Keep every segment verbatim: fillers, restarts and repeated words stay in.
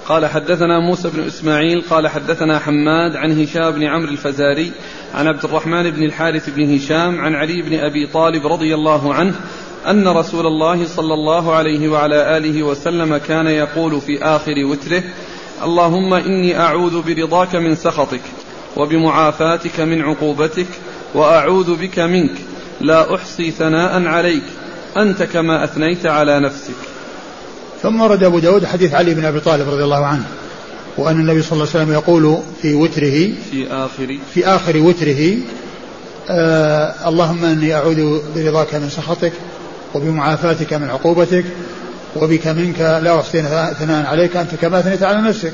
قال حدثنا موسى بن إسماعيل قال حدثنا حماد عن هشام بن عمرو الفزاري عن عبد الرحمن بن الحارث بن هشام عن علي بن أبي طالب رضي الله عنه أن رسول الله صلى الله عليه وعلى آله وسلم كان يقول في آخر وتره: اللهم إني أعوذ برضاك من سخطك وبمعافاتك من عقوبتك وأعوذ بك منك لا أحصي ثناء عليك أنت كما أثنيت على نفسك. ثم ورد أبو داود حديث علي بن أبي طالب رضي الله عنه وأن النبي صلى الله عليه وسلم يقول في وتره في آخر, في آخر وتره: آه اللهم إني أعوذ برضاك من سخطك وبمعافاتك من عقوبتك وبك منك لا أحصي ثناء عليك أنت كما أثنيت على نفسك.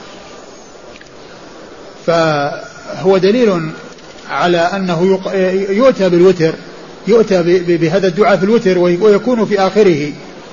فهو دليل على أنه يؤتى بالوتر، يؤتى بهذا الدعاء في الوتر ويكون في آخره.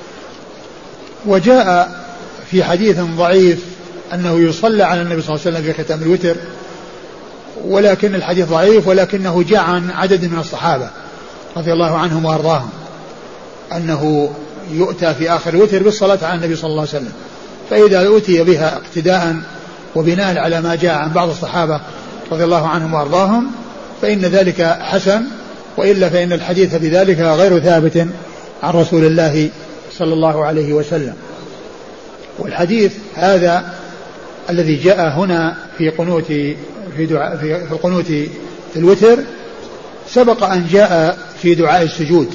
وجاء في حديث ضعيف أنه يصلى على النبي صلى الله عليه وسلم في ختام الوتر، ولكن الحديث ضعيف، ولكنه جاء عن عدد من الصحابة رضي الله عنهم وأرضاهم أنه يؤتى في آخر الوتر بالصلاة على النبي صلى الله عليه وسلم. فإذا أوتي بها اقتداء وبناء على ما جاء عن بعض الصحابة رضي الله عنهم وأرضاهم فإن ذلك حسن، وإلا فإن الحديث بذلك غير ثابت عن رسول الله صلى الله عليه وسلم. والحديث هذا الذي جاء هنا في قنوت في دعاء في القنوت في الوتر سبق أن جاء في دعاء السجود،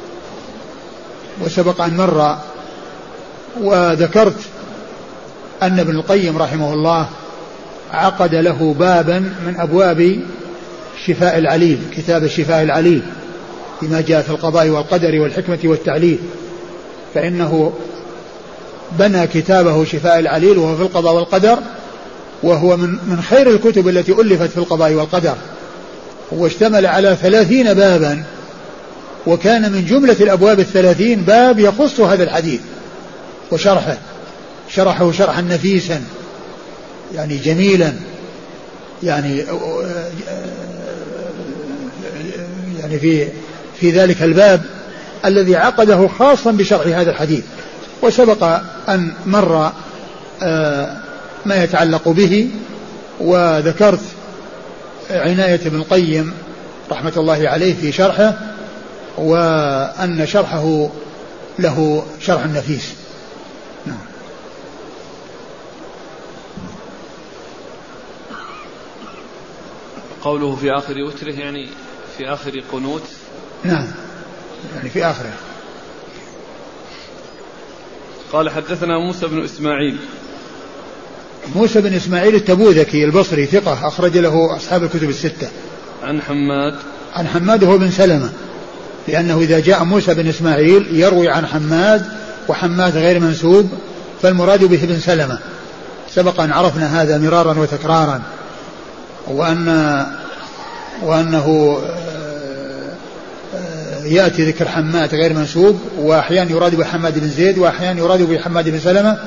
وسبق أن مر وذكرت أن ابن القيم رحمه الله عقد له بابا من أبواب شفاء العليل، كتاب الشفاء العليل فيما جاء في القضاء والقدر والحكمة والتعليل، فإنه بنى كتابه شفاء العليل وهو في القضاء والقدر، وهو من من خير الكتب التي ألفت في القضاء والقدر، واشتمل على ثلاثين بابا، وكان من جملة الأبواب الثلاثين باب يخص هذا الحديث وشرحه، شرحه شرحا نفيسا يعني جميلا، يعني يعني في في ذلك الباب الذي عقده خاصا بشرح هذا الحديث. وسبق أن مر ما يتعلق به، وذكرت عناية ابن القيم رحمة الله عليه في شرحه، وأن شرحه له شرح نفيس. نعم. قوله في آخر وتره يعني في آخر قنوت. نعم يعني في آخره. قال حدثنا موسى بن إسماعيل. موسى بن إسماعيل التبوذكي البصري ثقة أخرج له أصحاب الكتب الستة. عن حماد. عن حماد هو بن سلمة، لأنه إذا جاء موسى بن إسماعيل يروي عن حماد، وحماد غير منسوب، فالمراد به بن سلمة. سبق أن عرفنا هذا مرارا وتكرارا، وأن وأنه يأتي ذكر حماد غير منسوب، وأحيانا يراد بحماد بن زيد، وأحيانا يراد بحماد بن سلمة،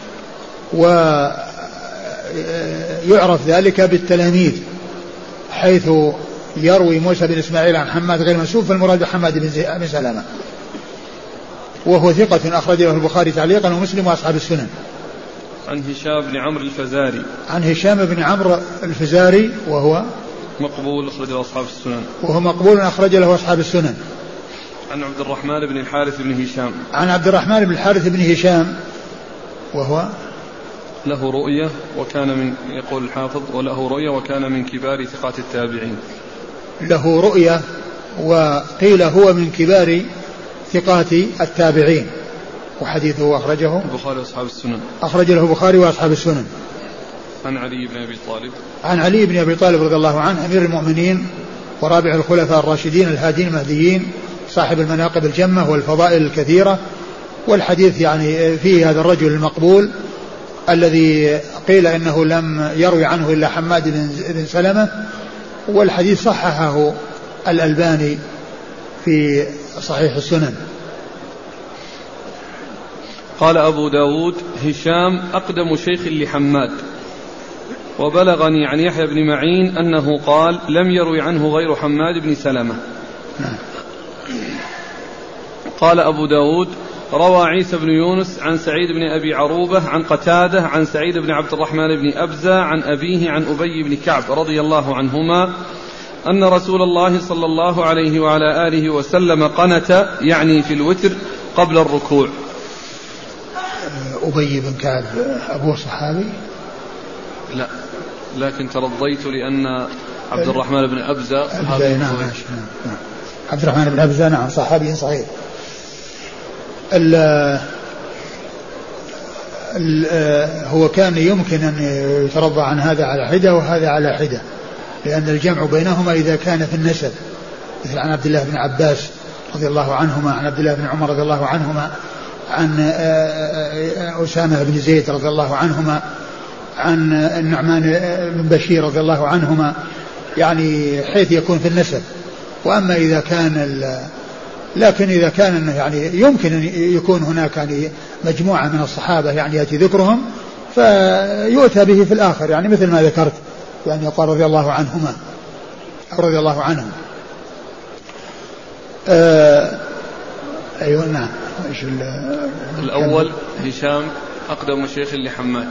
ويعرف ذلك بالتلاميذ، حيث يروي موسى بن إسماعيل عن حماد غير منسوب فالمراد بحماد بن سلمة، وهو ثقة أخرج له البخاري تعليقا ومسلم وأصحاب السنن. عن هشام بن عمرو الفزاري. عن هشام بن عمرو الفزاري وهو مقبول أخرج له أصحاب السنن. وهو مقبول أخرج له أصحاب السنن. عن عبد الرحمن بن الحارث بن هشام. عن عبد الرحمن بن الحارث بن هشام وهو له رؤية وكان من يقول الحافظ وله رؤية وكان من كبار ثقات التابعين. له رؤية وقيل هو من كبار ثقات التابعين، وحديثه أخرجه البخاري وأصحاب السنن. أخرج له البخاري وأصحاب السنن. عن علي بن أبي طالب. عن علي بن أبي طالب رضي الله عنه أمير المؤمنين ورابع الخلفاء الراشدين الهادين المهديين، صاحب المناقب الجمة والفضائل الكثيرة. والحديث يعني فيه هذا الرجل المقبول الذي قيل إنه لم يروي عنه إلا حماد بن سلمة، والحديث صححه الألباني في صحيح السنن. قال أبو داود هشام أقدم شيخ لحماد، وبلغني عن يحيى بن معين أنه قال لم يروي عنه غير حماد بن سلمة. قال أبو داود روى عيسى بن يونس عن سعيد بن أبي عروبة عن قتادة عن سعيد بن عبد الرحمن بن أبزة عن أبيه عن أبي بن كعب رضي الله عنهما أن رسول الله صلى الله عليه وعلى آله وسلم قنت يعني في الوتر قبل الركوع. أبي بن كعب أبوه صحابي؟ لا، لكن ترضيت لأن عبد الرحمن بن أبزة صحابي. نعم نعم عبد الرحمن بن أبزة نعم صحابي صغير. ال ال هو كان يمكن أن يترضى عن هذا على حدة وهذا على حدة، لأن الجمع بينهما إذا كان في النسب، مثل عن عبد الله بن عباس رضي الله عنهما، عن عبد الله بن عمر رضي الله عنهما، عن أسامة بن زيد رضي الله عنهما، عن النعمان بن بشير رضي الله عنهما، يعني حيث يكون في النسب. وأما إذا كان لكن إذا كان يعني يمكن أن يكون هناك يعني مجموعة من الصحابة يعني يأتي ذكرهم فيؤتى به في الآخر، يعني مثل ما ذكرت، يعني يقال رضي الله عنهما أو رضي الله عنهم. آه أيوة نعم. الأول هشام أقدم شيخ لحماد،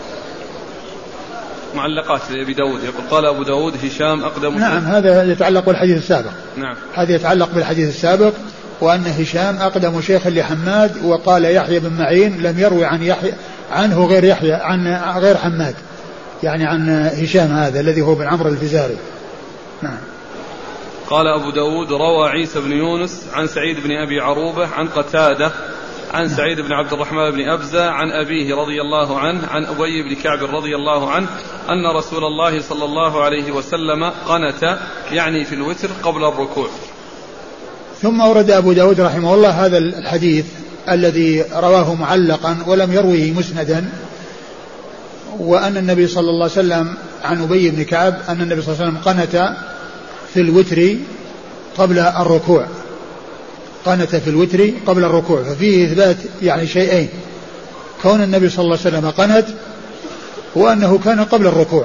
معلقات لأبي داود يقول قال أبو داود هشام أقدم. نعم هذا يتعلق بالحديث السابق. نعم هذا يتعلق بالحديث السابق، وأن هشام أقدم شيخ لحماد. وقال يحيى بن معين لم يروي عن يحيى عنه غير يحيى عن غير حماد، يعني عن هشام هذا الذي هو بن عمرو الفزاري. نعم. قال أبو داود روى عيسى بن يونس عن سعيد بن أبي عروبة عن قتادة عن سعيد بن عبد الرحمن بن أبزة عن أبيه رضي الله عنه عن أبي بن كعب رضي الله عنه أن رسول الله صلى الله عليه وسلم قنت يعني في الوتر قبل الركوع. ثم أورد أبو داود رحمه الله هذا الحديث الذي رواه معلقا ولم يرويه مسندا، وأن النبي صلى الله عليه وسلم عن أبي بن كعب أن النبي صلى الله عليه وسلم قنت في الوتر قبل الركوع، قنت في الوتر قبل الركوع. ففيه إثبات يعني شيئين: كون النبي صلى الله عليه وسلم قنت، وأنه كان قبل الركوع.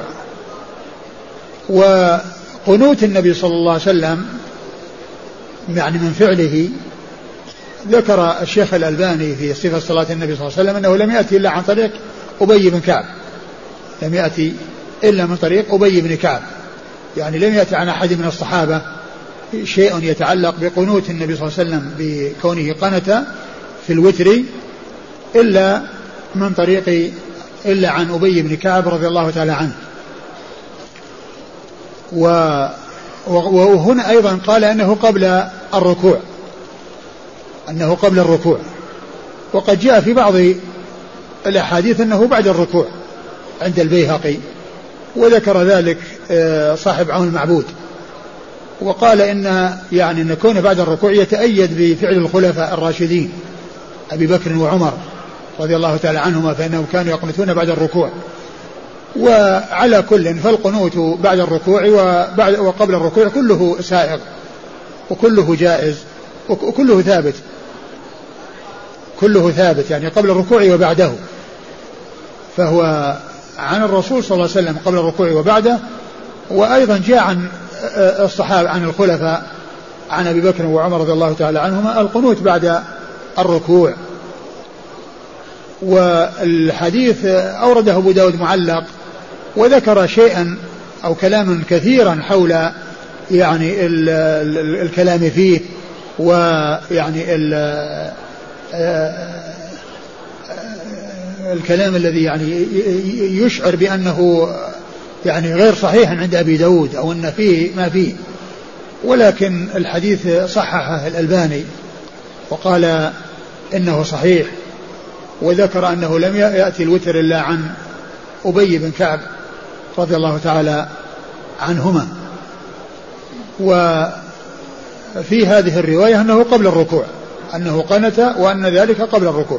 وقنوت النبي صلى الله عليه وسلم يعني من فعله ذكر الشيخ الألباني في صفة صلاة النبي صلى الله عليه وسلم أنه لم يأتي إلا عن طريق أبي بن كعب، لم يأتي إلا من طريق أبي بن كعب، يعني لم يأتي عن أحد من الصحابة شيء يتعلق بقنوت النبي صلى الله عليه وسلم بكونه قنت في الوتر إلا من طريق إلا عن أبي بن كعب رضي الله تعالى عنه. وهنا أيضا قال أنه قبل الركوع، أنه قبل الركوع، وقد جاء في بعض الأحاديث أنه بعد الركوع عند البيهقي، وذكر ذلك صاحب عون المعبود، وقال إن يعني أن كونه بعد الركوع يتأيد بفعل الخلفاء الراشدين أبي بكر وعمر رضي الله تعالى عنهما، فإنهم كانوا يقنتون بعد الركوع. وعلى كل فالقنوت بعد الركوع وبعد وقبل الركوع كله سائغ وكله جائز وكله ثابت، كله ثابت يعني قبل الركوع وبعده. فهو عن الرسول صلى الله عليه وسلم قبل الركوع وبعده، وأيضا جاء عن الصحابة عن الخلفاء عن أبي بكر وعمر رضي الله تعالى عنهما القنوت بعد الركوع. والحديث أورده أبو داود معلق، وذكر شيئا أو كلاما كثيرا حول يعني ال ال الكلام فيه، ويعني ال الكلام الذي يعني يشعر بأنه يعني غير صحيح عند أبي داود أو أن فيه ما فيه. ولكن الحديث صححه الألباني وقال إنه صحيح، وذكر أنه لم يأتي الوتر إلا عن أبي بن كعب رضي الله تعالى عنهما. وفي هذه الرواية أنه قبل الركوع، أنه قنت وأن ذلك قبل الركوع.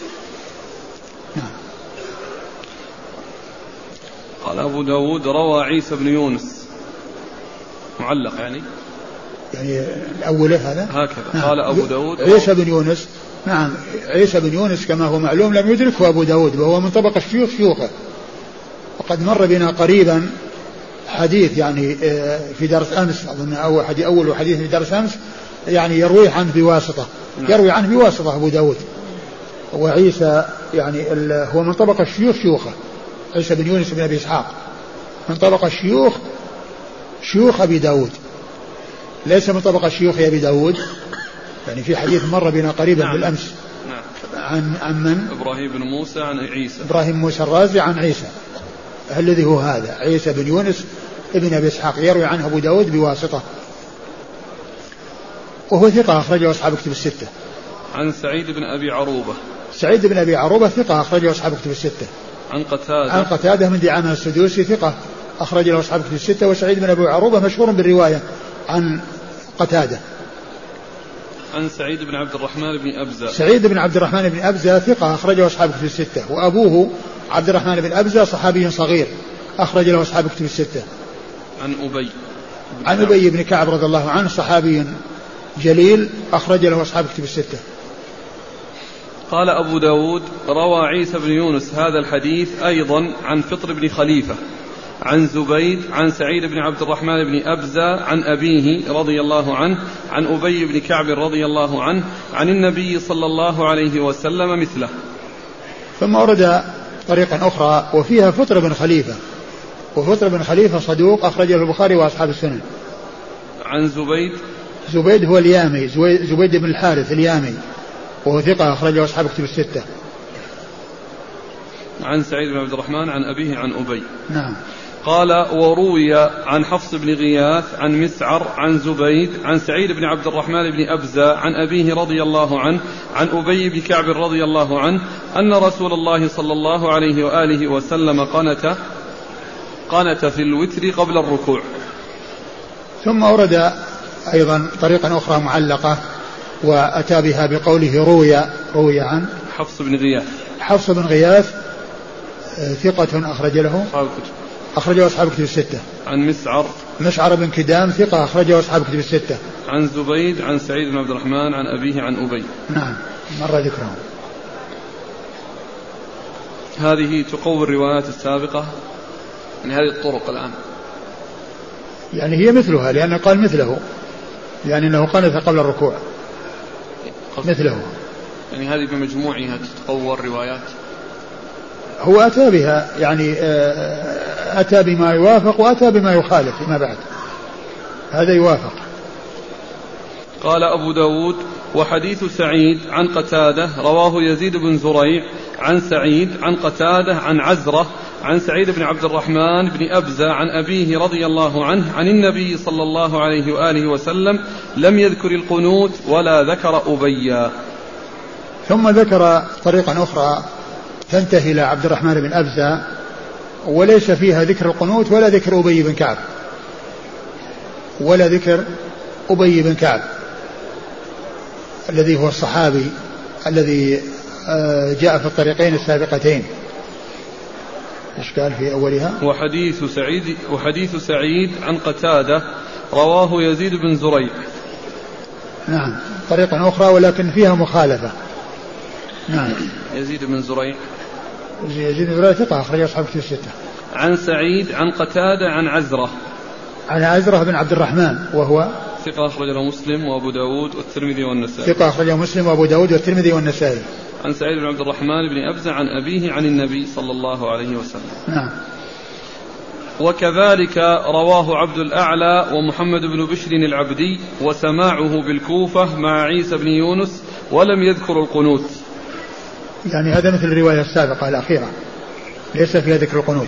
قال أبو داود روى عيسى بن يونس معلق يعني يعني الأول هذا هكذا. نعم. قال أبو داود عيسى بن يونس، نعم عيسى بن يونس كما هو معلوم لم يدركه أبو داود، وهو من طبقة شيوخ شيوخه، وقد مر بنا قريبا حديث يعني في درس أمس أظن أول حديث أول حديث في درس أمس يعني يروي عنه بواسطة، يروي عنه بواسطة أبو داود وعيسى يعني هو من طبقة الشيوخ شيوخه، عيسى بن يونس بن أبي إسحاق من طبقة الشيوخ شيوخ أبي داود، ليس من طبقة شيوخ أبي داود. يعني في حديث مر بنا قريبا نعم. بالأمس نعم. عن عن من؟ إبراهيم بن موسى عن عيسى، إبراهيم موسى الرازي عن عيسى الذي هو هذا عيسى بن يونس ابن أبي إسحاق، يروي عنه أبو داود بواسطة، وهو ثقة أخرجه أصحاب كتب الستة. عن سعيد بن أبي عروبة، سعيد بن أبي عروبة ثقة أخرجه أصحاب كتب الستة. عن قتادة، عن قتادة من دعامة السدوسي ثقة أخرج له أصحاب كتب الستة. وسعيد بن أبي عروبة مشهور بالرواية عن قتادة. عن سعيد بن عبد الرحمن بن أبزة، سعيد بن عبد الرحمن بن أبزة ثقة أخرجه أصحاب كتب الستة. وأبوه عبد الرحمن بن أبزة صحابي صغير أخرج له أصحاب كتب الستة. عن أبي عن أبي بن كعب رضي الله عنه صحابي جليل أخرج له أصحاب كتب الستة. قال أبو داود روى عيسى بن يونس هذا الحديث أيضا عن فطر بن خليفة عن زبيد عن سعيد بن عبد الرحمن بن أبزة عن أبيه رضي الله عنه عن أبي بن كعب رضي الله عنه عن النبي صلى الله عليه وسلم مثله. ثم ورد طريقا أخرى وفيها فطر بن خليفة، وفطر بن خليفة صدوق أخرجه البخاري وأصحاب السنن. عن زبيد، زبيد هو اليامي، زبيد بن الحارث اليامي، وهو ثقة أخرجه أصحاب كتب الستة. عن سعيد بن عبد الرحمن عن أبيه عن أبي. نعم. قال وروي عن حفص بن غياث عن مسعر عن زبيد عن سعيد بن عبد الرحمن بن أبزة عن أبيه رضي الله عنه عن أبي بن كعب رضي الله عنه أن رسول الله صلى الله عليه وآله وسلم قنت قنت في الوتر قبل الركوع. ثم أورد أيضا طريقا أخرى معلقة وأتى بها بقوله روي روي عن حفص بن غياث. حفص بن غياث ثقة أخرج له أخرجه أصحاب كتب الستة. عن مسعر مسعر بن كدام ثقة أخرجه أصحاب كتب الستة. عن زبيد عن سعيد بن عبد الرحمن عن أبيه عن أبي. نعم مر ذكرهم. هذه تقوي الروايات السابقة من هذه الطرق الآن، يعني هي مثلها لأنه قال مثله، يعني أنه قنت قبل الركوع مثله، يعني هذه بمجموعها تتقوى الروايات. هو أتى بها يعني أتى بما يوافق وأتى بما يخالف فيما بعد، هذا يوافق. قال أبو داود وحديث سعيد عن قتادة رواه يزيد بن زريع عن سعيد عن قتادة عن عزرة عن سعيد بن عبد الرحمن بن أبزة عن أبيه رضي الله عنه عن النبي صلى الله عليه وآله وسلم لم يذكر القنوت ولا ذكر أبيا. ثم ذكر طريقا أخرى تنتهي إلى عبد الرحمن بن أبزة وليس فيها ذكر القنوت ولا ذكر أبي بن كعب ولا ذكر أبي بن كعب الذي هو الصحابي الذي جاء في الطريقين السابقتين. إيش قال في أولها؟ وحديث سعيد وحديث سعيد عن قتادة رواه يزيد بن زريع. نعم طريقة أخرى ولكن فيها مخالفة. نعم. يزيد بن زريع يزيد بن زريع ثقة أخرج أصحاب كتب الستة. عن سعيد عن قتادة عن عزرة عن عزرة بن عبد الرحمن وهو ثقة أخرج له مسلم وأبو داود والترمذي والنسائي. ثقة أخرج له مسلم وأبو داود والترمذي والنسائي. عن سعيد بن عبد الرحمن بن أبزة عن أبيه عن النبي صلى الله عليه وسلم. نعم. وكذلك رواه عبد الأعلى ومحمد بن بشر العبدي وسماعه بالكوفة مع عيسى بن يونس ولم يذكر القنوت. يعني هذا مثل الرواية السابقة الأخيرة ليس فيها ذكر القنوت.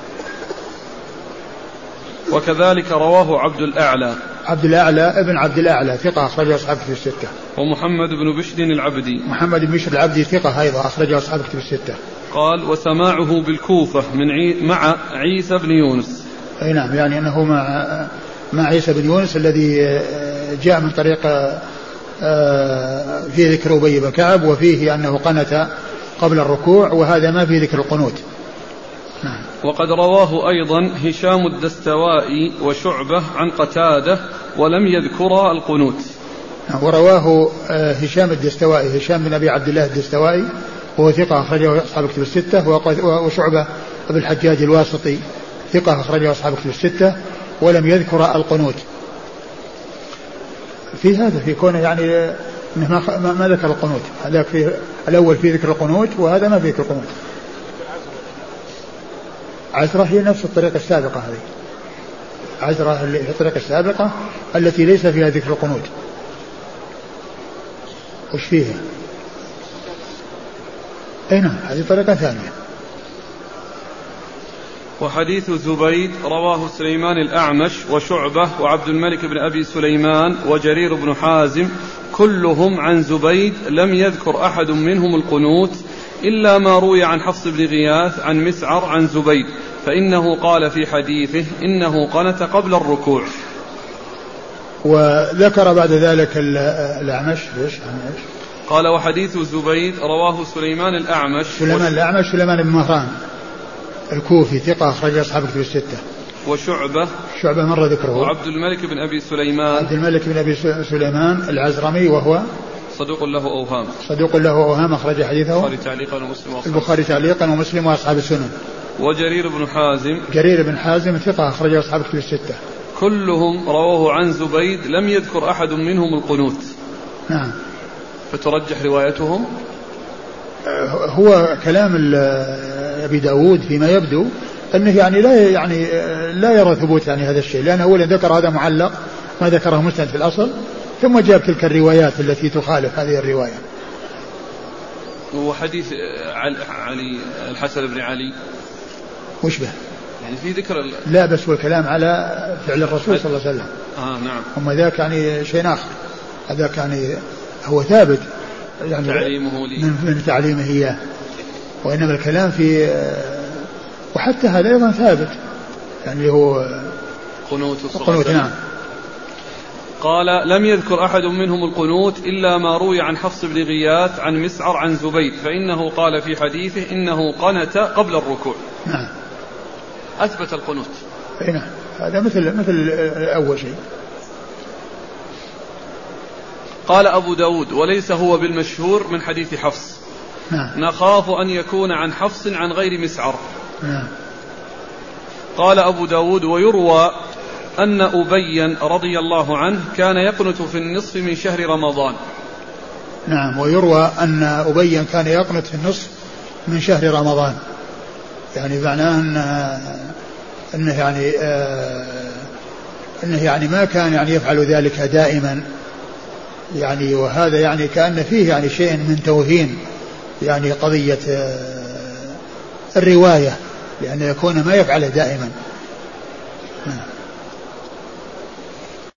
وكذلك رواه عبد الأعلى عبد الأعلى ابن عبد الأعلى ثقة أخرج أصحاب كتب الستة. ومحمد بن بشر العبدي محمد بن بشر العبدي ثقة أيضا أخرج أصحاب كتب الستة. قال وسماعه بالكوفة من عي... مع عيسى بن يونس. أي نعم يعني أنه مع مع عيسى بن يونس الذي جاء من طريق في ذكر أبي بن كعب وفيه أنه قنت قبل الركوع وهذا ما في ذكر القنوت. نعم. وقد رواه أيضا هشام الدستوائي وشعبة عن قتادة ولم يذكر القنوت. ورواه هشام الدستوائي هشام بن أبي عبد الله الدستوائي وهو ثقة أخرجه أصحاب كتب الستة. وشعبة بن الحجاج الواسطي ثقة أخرجه أصحاب كتب الستة ولم يذكر القنوت. في هذا في كونه يعني إنه ما, ما ذكر القنوت. هذا في الأول في ذكر القنوت وهذا ما في ذكر القنوت. عزرة هي نفس الطريقة السابقة هذه. عزرة هي الطريقة السابقة التي ليس فيها ذكر القنوت. وش فيها؟ أي نعم هذه طريقة ثانية. وحديث زبيد رواه سليمان الأعمش وشعبة وعبد الملك بن أبي سليمان وجرير بن حازم كلهم عن زبيد لم يذكر أحد منهم القنوت إلا ما روي عن حفص بن غياث عن مسعر عن زبيد فإنه قال في حديثه إنه قنت قبل الركوع. وذكر بعد ذلك الأعمش قال وحديث زبيد رواه سليمان الأعمش سليمان الأعمش سليمان بن مهران الكوفي ثقة أخرج أصحاب الكتب الستة. وشعبة شعبة مرة ذكره. وعبد الملك بن أبي سليمان عبد الملك بن أبي سليمان العزرمي وهو صدوق له أوهام صدوق له أوهام أخرج حديثه البخاري تعليقا ومسلم البخاري تعليقا ومسلم وأصحاب السنن. وجرير بن حازم جرير بن حازم ثقة أخرج أصحاب الكتب الستة كلهم رواه عن زبيد لم يذكر أحد منهم القنوت. نعم. فترجح روايتهم. هو كلام أبي داود فيما يبدو أنه يعني لا يعني لا يرى ثبوت يعني هذا الشيء لأنه أولا ذكر هذا معلق ما ذكره مسند في الأصل ثم جاب تلك الروايات التي تخالف هذه الرواية. وحديث علي الحسن بن علي وش به يعني في ذكر ال... لا بس والكلام على فعل الرسول صلى الله عليه وسلم. آه نعم. أما ذاك يعني شيء آخر. هذاك يعني هو ثابت يعني تعليمه لي من, من تعليمه إياه وإنما الكلام في وحتى هذا أيضا ثابت يعني هو قنوت القنوت. نعم. قال لم يذكر أحد منهم القنوت إلا ما روي عن حفص بن غياث عن مسعر عن زبيد فإنه قال في حديثه إنه قنت قبل الركوع. نعم. أثبت القنوت. نعم هذا مثل مثل أول شيء. قال أبو داود وليس هو بالمشهور من حديث حفص. نعم. نخاف أن يكون عن حفص عن غير مسعر. نعم. قال أبو داود ويروى أن أبيا رضي الله عنه كان يقنت في النصف من شهر رمضان. نعم. ويروى أن أبيا كان يقنت في النصف من شهر رمضان يعني معناه أنه, أنه يعني آه أنه يعني ما كان يعني يفعل ذلك دائما يعني وهذا يعني كأن فيه يعني شيء من توهين يعني قضية آه الرواية لأن يكون ما يفعله دائما.